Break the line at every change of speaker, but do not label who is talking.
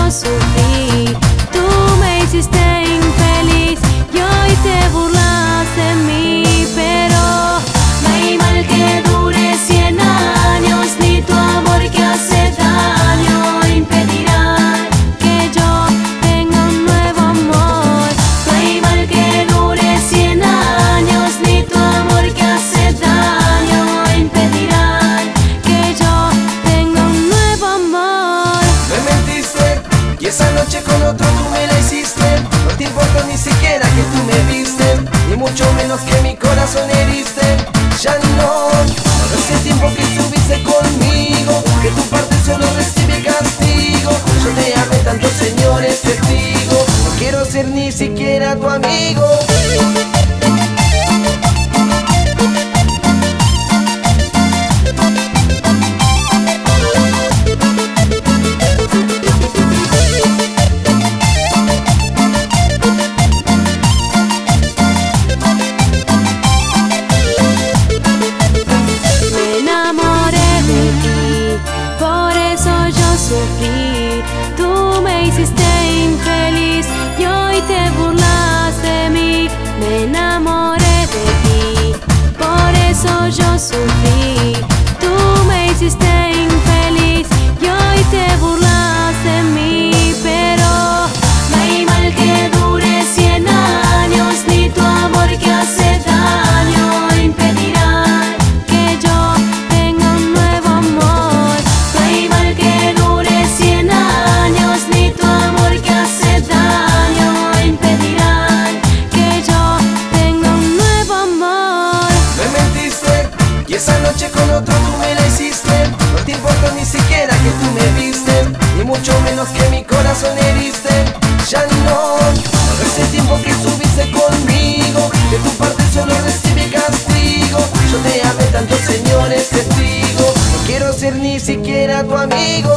yo sufrí. Tú me hiciste infeliz y hoy te burlas de mí. Pero no hay mal que dure 100 años, ni tu amor que hace daño impedirá que yo tenga un nuevo amor. No hay mal que dure 100 años, ni tu amor que hace daño impedirá que yo tenga un nuevo amor.
Me mentiste y esa noche con otro tú me la hiciste. No te importa ni siquiera que tú me viste, ni mucho menos que mi corazón heriste. Ya no hace tiempo que estuviste conmigo, que tu parte solo recibe castigo. Yo te amé tanto, Señor es testigo, no quiero ser ni siquiera tu amigo.
Sufrí, tú me hiciste infeliz y hoy te burlas de mí. Me enamoré de ti, por eso yo sufrí. Tú me hiciste infeliz y hoy te burlas de mí. Pero no hay mal que dure 100 años, ni tu amor que hace daño impedirá que yo tenga un nuevo amor. No hay mal que dure 100 años, ni tu amor que hace daño impedirá que yo tenga un nuevo amor.
Me mentiste y esa noche con otro tú me la hiciste. No te importa ni siquiera que tú me viste, ni mucho menos que mi corazón heriste. Ya no hace tiempo que estuviste conmigo, que tu parte solo recibe castigo. Yo te amé tanto, Señor es testigo, no quiero ser ni siquiera tu amigo.